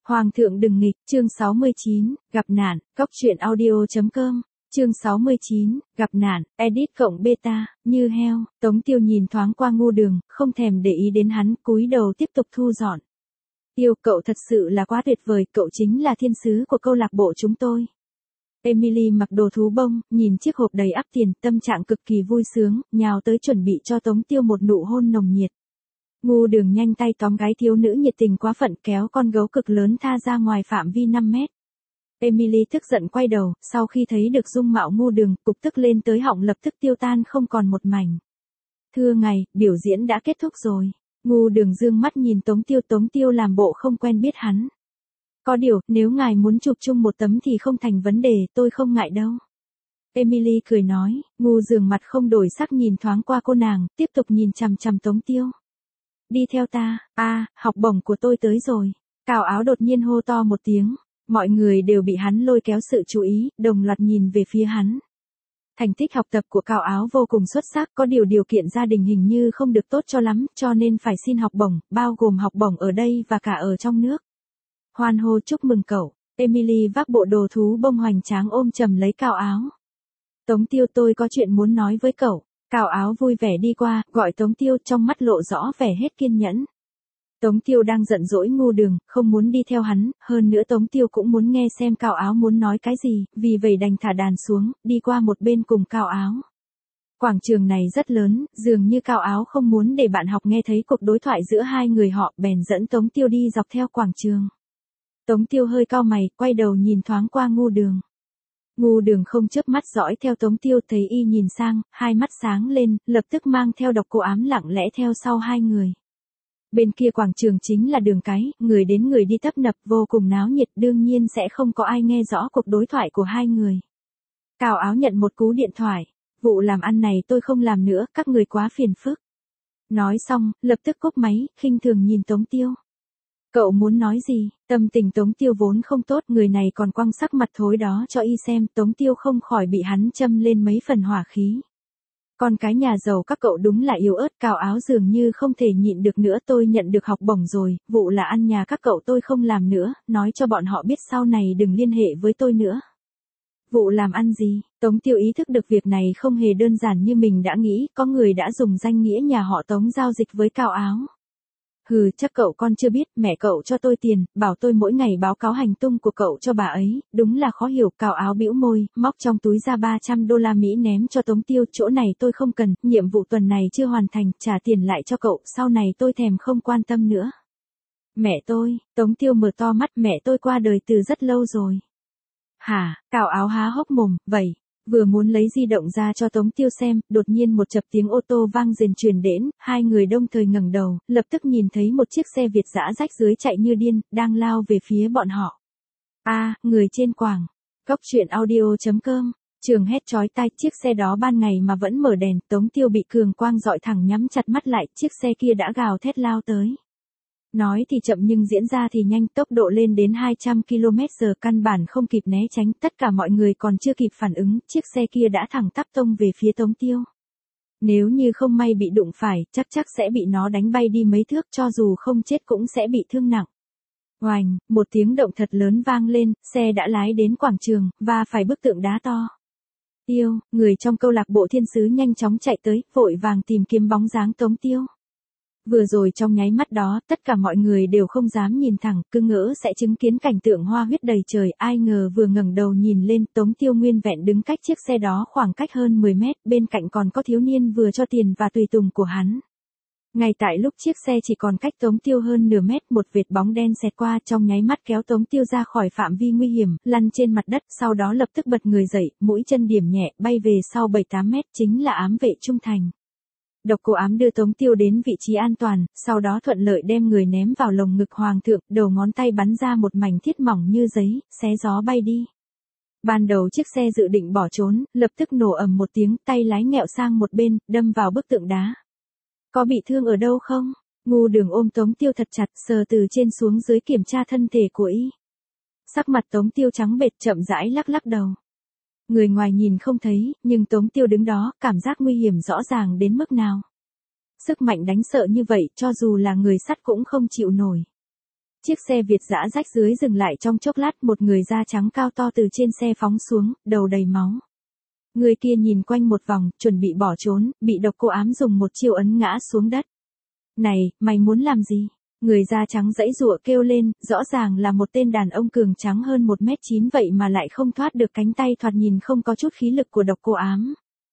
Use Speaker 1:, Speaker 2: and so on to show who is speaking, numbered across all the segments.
Speaker 1: Hoàng thượng đừng nghịch, chương 69, gặp nạn, góc truyện audio.com, chương 69, gặp nạn, edit cộng beta, như heo, Tống Tiêu nhìn thoáng qua Ngu Đường, không thèm để ý đến hắn, cúi đầu tiếp tục thu dọn. Tiêu, cậu thật sự là quá tuyệt vời, cậu chính là thiên sứ của câu lạc bộ chúng tôi. Emily mặc đồ thú bông, nhìn chiếc hộp đầy ắp tiền, tâm trạng cực kỳ vui sướng, nhào tới chuẩn bị cho Tống Tiêu một nụ hôn nồng nhiệt. Ngu Đường nhanh tay tóm gái thiếu nữ nhiệt tình quá phận, kéo con gấu cực lớn tha ra ngoài phạm vi 5 mét. Emily tức giận quay đầu, sau khi thấy được dung mạo Ngu Đường, cục tức lên tới họng lập tức tiêu tan không còn một mảnh. Thưa ngài, biểu diễn đã kết thúc rồi. Ngu Đường dương mắt nhìn Tống Tiêu làm bộ không quen biết hắn. Có điều, nếu ngài muốn chụp chung một tấm thì không thành vấn đề, tôi không ngại đâu. Emily cười nói, Ngu Đường mặt không đổi sắc nhìn thoáng qua cô nàng, tiếp tục nhìn chằm chằm Tống Tiêu. Đi theo ta, học bổng của tôi tới rồi. Cao Áo đột nhiên hô to một tiếng, mọi người đều bị hắn lôi kéo sự chú ý, đồng loạt nhìn về phía hắn. Thành tích học tập của Cao Áo vô cùng xuất sắc, có điều kiện gia đình hình như không được tốt cho lắm, cho nên phải xin học bổng, bao gồm học bổng ở đây và cả ở trong nước. Hoan hô chúc mừng cậu. Emily vác bộ đồ thú bông hoành tráng ôm chầm lấy Cao Áo. Tống Tiêu, tôi có chuyện muốn nói với cậu. Cao Áo vui vẻ đi qua, gọi Tống Tiêu, trong mắt lộ rõ vẻ hết kiên nhẫn. Tống Tiêu đang giận dỗi Ngu Đường, không muốn đi theo hắn, hơn nữa Tống Tiêu cũng muốn nghe xem Cao Áo muốn nói cái gì, vì vậy đành thả đàn xuống, đi qua một bên cùng Cao Áo. Quảng trường này rất lớn, dường như Cao Áo không muốn để bạn học nghe thấy cuộc đối thoại giữa hai người họ, bèn dẫn Tống Tiêu đi dọc theo quảng trường. Tống Tiêu hơi cau mày, quay đầu nhìn thoáng qua Ngu Đường. Ngu Đường không chớp mắt dõi theo Tống Tiêu, thấy y nhìn sang, hai mắt sáng lên, lập tức mang theo độc cô ám lặng lẽ theo sau hai người. Bên kia quảng trường chính là đường cái, người đến người đi tấp nập, vô cùng náo nhiệt, đương nhiên sẽ không có ai nghe rõ cuộc đối thoại của hai người. Cao Áo nhận một cú điện thoại, vụ làm ăn này tôi không làm nữa, các người quá phiền phức. Nói xong, lập tức cúp máy, khinh thường nhìn Tống Tiêu. Cậu muốn nói gì? Tâm tình Tống Tiêu vốn không tốt, người này còn quăng sắc mặt thối đó cho y xem, Tống Tiêu không khỏi bị hắn châm lên mấy phần hỏa khí. Con cái nhà giàu các cậu đúng là yếu ớt. Cao Áo dường như không thể nhịn được nữa, tôi nhận được học bổng rồi, vụ là ăn nhà các cậu tôi không làm nữa, nói cho bọn họ biết sau này đừng liên hệ với tôi nữa. Vụ làm ăn gì? Tống Tiêu ý thức được việc này không hề đơn giản như mình đã nghĩ, có người đã dùng danh nghĩa nhà họ Tống giao dịch với Cao Áo. Hừ, chắc cậu con chưa biết, mẹ cậu cho tôi tiền, bảo tôi mỗi ngày báo cáo hành tung của cậu cho bà ấy, đúng là khó hiểu. Cao Áo bĩu môi, móc trong túi ra 300 đô la Mỹ ném cho Tống Tiêu, chỗ này tôi không cần, nhiệm vụ tuần này chưa hoàn thành, trả tiền lại cho cậu, sau này tôi thèm không quan tâm nữa. Mẹ tôi, Tống Tiêu mở to mắt, mẹ tôi qua đời từ rất lâu rồi. Hả? Cao Áo há hốc mồm, vậy. Vừa muốn lấy di động ra cho Tống Tiêu xem, đột nhiên một chập tiếng ô tô vang rền truyền đến, hai người đồng thời ngẩng đầu, lập tức nhìn thấy một chiếc xe Việt dã rách dưới chạy như điên, đang lao về phía bọn họ. Người trên quảng. Góc truyện audio.com. Trường hét chói tai, chiếc xe đó ban ngày mà vẫn mở đèn, Tống Tiêu bị cường quang rọi thẳng, nhắm chặt mắt lại, chiếc xe kia đã gào thét lao tới. Nói thì chậm nhưng diễn ra thì nhanh, tốc độ lên đến 200 km/h, căn bản không kịp né tránh, tất cả mọi người còn chưa kịp phản ứng, chiếc xe kia đã thẳng tắp tông về phía Tống Tiêu. Nếu như không may bị đụng phải, chắc sẽ bị nó đánh bay đi mấy thước, cho dù không chết cũng sẽ bị thương nặng. Oành, một tiếng động thật lớn vang lên, xe đã lái đến quảng trường, và phải bức tượng đá to. Tiêu, người trong câu lạc bộ thiên sứ nhanh chóng chạy tới, vội vàng tìm kiếm bóng dáng Tống Tiêu. Vừa rồi trong nháy mắt đó, tất cả mọi người đều không dám nhìn thẳng, cứ ngỡ sẽ chứng kiến cảnh tượng hoa huyết đầy trời, ai ngờ vừa ngẩng đầu nhìn lên, Tống Tiêu nguyên vẹn đứng cách chiếc xe đó khoảng cách hơn 10 mét, bên cạnh còn có thiếu niên vừa cho tiền và tùy tùng của hắn. Ngay tại lúc chiếc xe chỉ còn cách Tống Tiêu hơn nửa mét, một vệt bóng đen xẹt qua, trong nháy mắt kéo Tống Tiêu ra khỏi phạm vi nguy hiểm, lăn trên mặt đất, sau đó lập tức bật người dậy, mũi chân điểm nhẹ, bay về sau 7-8 mét, chính là ám vệ trung thành. Độc cô ám đưa Tống Tiêu đến vị trí an toàn, sau đó thuận lợi đem người ném vào lồng ngực hoàng thượng, đầu ngón tay bắn ra một mảnh thiết mỏng như giấy, xé gió bay đi. Ban đầu chiếc xe dự định bỏ trốn, lập tức nổ ầm một tiếng, tay lái nghẹo sang một bên, đâm vào bức tượng đá. Có bị thương ở đâu không? Ngu Đường ôm Tống Tiêu thật chặt, sờ từ trên xuống dưới kiểm tra thân thể của y. Sắc mặt Tống Tiêu trắng bệch, chậm rãi lắc lắc đầu. Người ngoài nhìn không thấy, nhưng Tống Tiêu đứng đó, cảm giác nguy hiểm rõ ràng đến mức nào. Sức mạnh đánh sợ như vậy, cho dù là người sắt cũng không chịu nổi. Chiếc xe Việt dã rách dưới dừng lại trong chốc lát, một người da trắng cao to từ trên xe phóng xuống, đầu đầy máu. Người kia nhìn quanh một vòng, chuẩn bị bỏ trốn, bị độc cô ám dùng một chiêu ấn ngã xuống đất. Này, mày muốn làm gì? Người da trắng giãy giụa kêu lên, rõ ràng là một tên đàn ông cường tráng hơn 1m9 vậy mà lại không thoát được cánh tay thoạt nhìn không có chút khí lực của độc cô ám.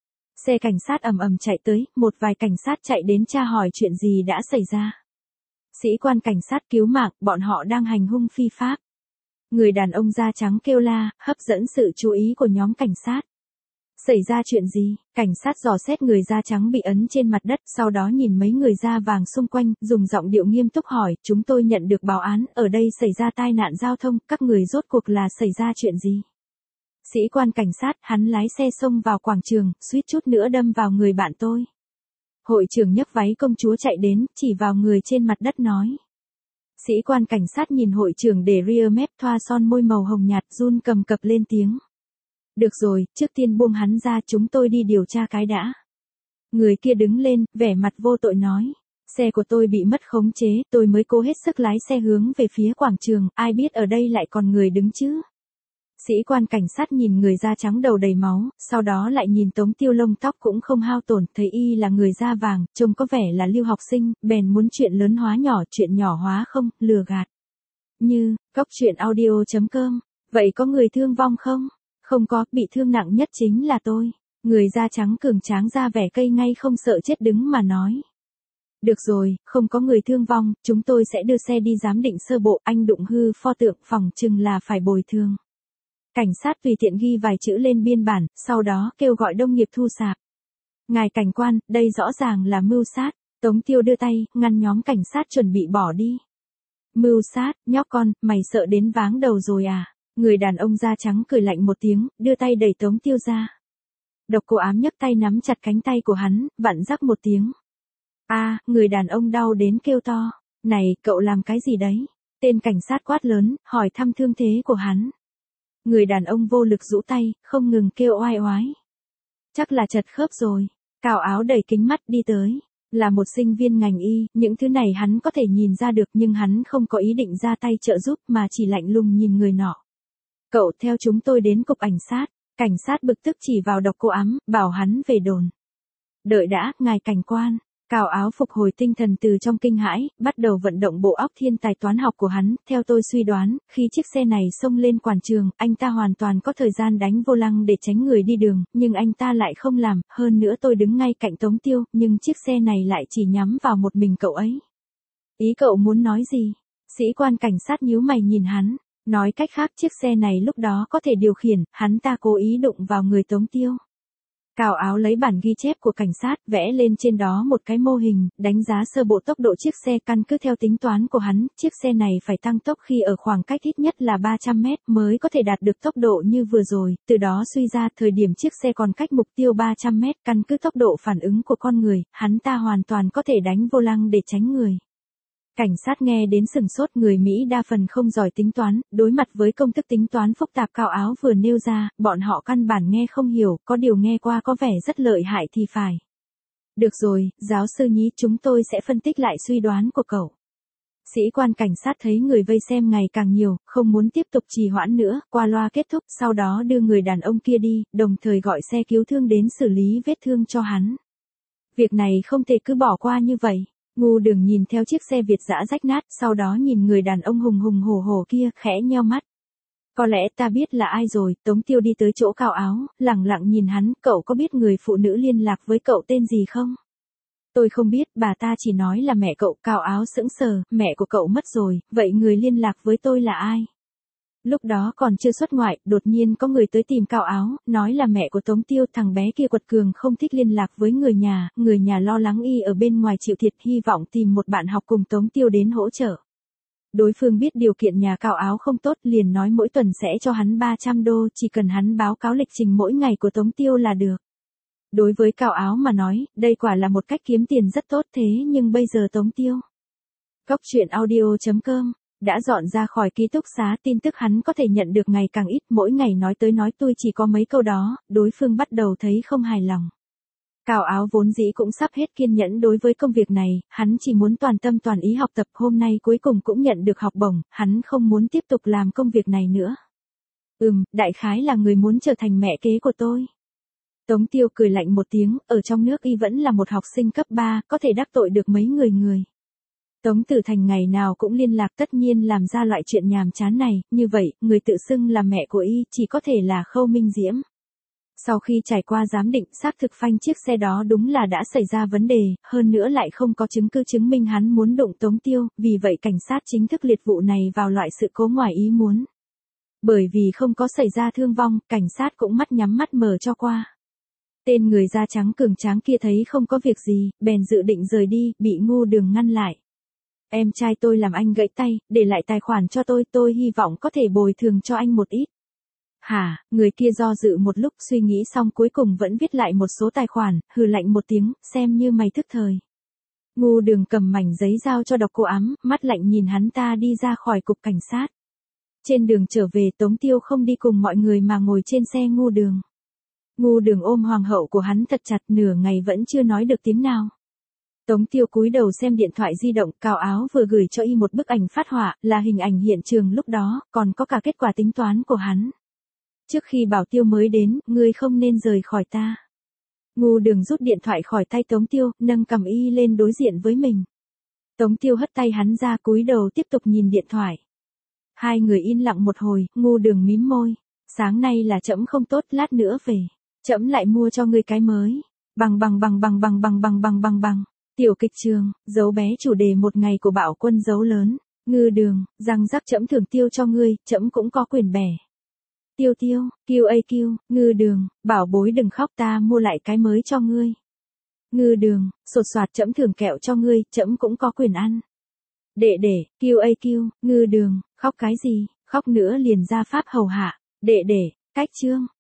Speaker 1: Xe cảnh sát ầm ầm chạy tới, một vài cảnh sát chạy đến tra hỏi chuyện gì đã xảy ra. Sĩ quan cảnh sát cứu mạng, bọn họ đang hành hung phi pháp. Người đàn ông da trắng kêu la, hấp dẫn sự chú ý của nhóm cảnh sát. Xảy ra chuyện gì? Cảnh sát dò xét người da trắng bị ấn trên mặt đất, sau đó nhìn mấy người da vàng xung quanh, dùng giọng điệu nghiêm túc hỏi, chúng tôi nhận được báo án, ở đây xảy ra tai nạn giao thông, các người rốt cuộc là xảy ra chuyện gì? Sĩ quan cảnh sát, hắn lái xe xông vào quảng trường, suýt chút nữa đâm vào người bạn tôi. Hội trưởng nhấc váy công chúa chạy đến, chỉ vào người trên mặt đất nói. Sĩ quan cảnh sát nhìn hội trưởng để ria mép thoa son môi màu hồng nhạt, run cầm cập lên tiếng. Được rồi, trước tiên buông hắn ra, chúng tôi đi điều tra cái đã. Người kia đứng lên, vẻ mặt vô tội nói. Xe của tôi bị mất khống chế, tôi mới cố hết sức lái xe hướng về phía quảng trường, ai biết ở đây lại còn người đứng chứ. Sĩ quan cảnh sát nhìn người da trắng đầu đầy máu, sau đó lại nhìn Tống Tiêu lông tóc cũng không hao tổn, thấy y là người da vàng, trông có vẻ là lưu học sinh, bèn muốn chuyện lớn hóa nhỏ, chuyện nhỏ hóa không, lừa gạt. Như, coctruyện.audio.com, vậy có người thương vong không? Không có, bị thương nặng nhất chính là tôi. Người da trắng cường tráng ra vẻ cây ngay không sợ chết đứng mà nói. Được rồi, không có người thương vong, chúng tôi sẽ đưa xe đi giám định sơ bộ, anh đụng hư pho tượng, phỏng chừng là phải bồi thường. Cảnh sát tùy tiện ghi vài chữ lên biên bản, sau đó kêu gọi đồng nghiệp thu sạp. Ngài cảnh quan, đây rõ ràng là mưu sát. Tống Tiêu đưa tay, ngăn nhóm cảnh sát chuẩn bị bỏ đi. Mưu sát, nhóc con, mày sợ đến váng đầu rồi à? Người đàn ông da trắng cười lạnh một tiếng, đưa tay đẩy Tống Tiêu ra. Độc cô ám nhấc tay nắm chặt cánh tay của hắn, vặn rắc một tiếng. Người đàn ông đau đến kêu to. Này, cậu làm cái gì đấy? Tên cảnh sát quát lớn, hỏi thăm thương thế của hắn. Người đàn ông vô lực rũ tay, không ngừng kêu oai oái. Chắc là chật khớp rồi. Cào áo đầy kính mắt đi tới. Là một sinh viên ngành y, những thứ này hắn có thể nhìn ra được nhưng hắn không có ý định ra tay trợ giúp mà chỉ lạnh lùng nhìn người nọ. Cậu theo chúng tôi đến cục ảnh sát. Cảnh sát bực tức chỉ vào độc cô ám, bảo hắn về đồn. Đợi đã, ngài cảnh quan. Cào áo phục hồi tinh thần từ trong kinh hãi, bắt đầu vận động bộ óc thiên tài toán học của hắn. Theo tôi suy đoán, khi chiếc xe này xông lên quảng trường, anh ta hoàn toàn có thời gian đánh vô lăng để tránh người đi đường, nhưng anh ta lại không làm. Hơn nữa tôi đứng ngay cạnh Tống Tiêu, nhưng chiếc xe này lại chỉ nhắm vào một mình cậu ấy. Ý cậu muốn nói gì? Sĩ quan cảnh sát nhíu mày nhìn hắn. Nói cách khác chiếc xe này lúc đó có thể điều khiển, hắn ta cố ý đụng vào người Tống Tiêu. Cào áo lấy bản ghi chép của cảnh sát, vẽ lên trên đó một cái mô hình, đánh giá sơ bộ tốc độ chiếc xe, căn cứ theo tính toán của hắn, chiếc xe này phải tăng tốc khi ở khoảng cách ít nhất là 300 mét mới có thể đạt được tốc độ như vừa rồi, từ đó suy ra thời điểm chiếc xe còn cách mục tiêu 300 mét, căn cứ tốc độ phản ứng của con người, hắn ta hoàn toàn có thể đánh vô lăng để tránh người. Cảnh sát nghe đến sừng sốt, người Mỹ đa phần không giỏi tính toán, đối mặt với công thức tính toán phức tạp Cào áo vừa nêu ra, bọn họ căn bản nghe không hiểu, có điều nghe qua có vẻ rất lợi hại thì phải. Được rồi, giáo sư nhí, chúng tôi sẽ phân tích lại suy đoán của cậu. Sĩ quan cảnh sát thấy người vây xem ngày càng nhiều, không muốn tiếp tục trì hoãn nữa, qua loa kết thúc, sau đó đưa người đàn ông kia đi, đồng thời gọi xe cứu thương đến xử lý vết thương cho hắn. Việc này không thể cứ bỏ qua như vậy. Ngu Đường nhìn theo chiếc xe Việt dã rách nát, sau đó nhìn người đàn ông hùng hùng hổ hổ kia, khẽ nheo mắt. Có lẽ ta biết là ai rồi. Tống Tiêu đi tới chỗ Cào áo, lẳng lặng nhìn hắn, cậu có biết người phụ nữ liên lạc với cậu tên gì không? Tôi không biết, bà ta chỉ nói là mẹ cậu. Cào áo sững sờ, mẹ của cậu mất rồi, vậy người liên lạc với tôi là ai? Lúc đó còn chưa xuất ngoại, đột nhiên có người tới tìm Cào áo, nói là mẹ của Tống Tiêu, thằng bé kia quật cường không thích liên lạc với người nhà lo lắng y ở bên ngoài chịu thiệt, hy vọng tìm một bạn học cùng Tống Tiêu đến hỗ trợ. Đối phương biết điều kiện nhà Cào áo không tốt, liền nói mỗi tuần sẽ cho hắn 300 đô, chỉ cần hắn báo cáo lịch trình mỗi ngày của Tống Tiêu là được. Đối với Cào áo mà nói, đây quả là một cách kiếm tiền rất tốt, thế nhưng bây giờ Tống Tiêu. Coctruyện.audio.com đã dọn ra khỏi ký túc xá, tin tức hắn có thể nhận được ngày càng ít, mỗi ngày nói tới nói lui chỉ có mấy câu đó, đối phương bắt đầu thấy không hài lòng. Cao Áo vốn dĩ cũng sắp hết kiên nhẫn đối với công việc này, hắn chỉ muốn toàn tâm toàn ý học tập, hôm nay cuối cùng cũng nhận được học bổng, hắn không muốn tiếp tục làm công việc này nữa. Đại khái là người muốn trở thành mẹ kế của tôi. Tống Tiêu cười lạnh một tiếng, ở trong nước y vẫn là một học sinh cấp 3, có thể đắc tội được mấy người. Tống Tử Thành ngày nào cũng liên lạc, tất nhiên làm ra loại chuyện nhàm chán này, như vậy, người tự xưng là mẹ của y chỉ có thể là Khâu Minh Diễm. Sau khi trải qua giám định, xác thực phanh chiếc xe đó đúng là đã xảy ra vấn đề, hơn nữa lại không có chứng cứ chứng minh hắn muốn đụng Tống Tiêu, vì vậy cảnh sát chính thức liệt vụ này vào loại sự cố ngoài ý muốn. Bởi vì không có xảy ra thương vong, cảnh sát cũng mắt nhắm mắt mở cho qua. Tên người da trắng cường tráng kia thấy không có việc gì, bèn dự định rời đi, bị Ngô Đường ngăn lại. Em trai tôi làm anh gãy tay, để lại tài khoản cho tôi hy vọng có thể bồi thường cho anh một ít. Hả, người kia do dự một lúc, suy nghĩ xong cuối cùng vẫn viết lại một số tài khoản, hừ lạnh một tiếng, xem như mày thức thời. Ngô Đường cầm mảnh giấy giao cho Độc Cô Ám, mắt lạnh nhìn hắn ta đi ra khỏi cục cảnh sát. Trên đường trở về, Tống Tiêu không đi cùng mọi người mà ngồi trên xe Ngô Đường. Ngô Đường ôm hoàng hậu của hắn thật chặt, nửa ngày vẫn chưa nói được tiếng nào. Tống Tiêu cúi đầu xem điện thoại di động, Cao Áo vừa gửi cho y một bức ảnh phát họa, là hình ảnh hiện trường lúc đó, còn có cả kết quả tính toán của hắn. Trước khi Bảo Tiêu mới đến, ngươi không nên rời khỏi ta. Ngô Đường rút điện thoại khỏi tay Tống Tiêu, nâng cầm y lên đối diện với mình. Tống Tiêu hất tay hắn ra, cúi đầu tiếp tục nhìn điện thoại. Hai người yên lặng một hồi, Ngô Đường mím môi. Sáng nay là trẫm không tốt, lát nữa về. Trẫm lại mua cho ngươi cái mới. Bằng. Tiểu kịch trường, dấu bé chủ đề một ngày của Bạo Quân dấu lớn. Ngư Đường, răng rắc, trẫm thưởng tiêu cho ngươi, trẫm cũng có quyền bẻ. Tiêu, QAQ, Ngư Đường, bảo bối đừng khóc, ta mua lại cái mới cho ngươi. Ngư Đường, sột soạt, trẫm thưởng kẹo cho ngươi, trẫm cũng có quyền ăn. Đệ, QAQ, Ngư Đường, khóc cái gì, khóc nữa liền ra pháp hầu hạ. Đệ, cách chương.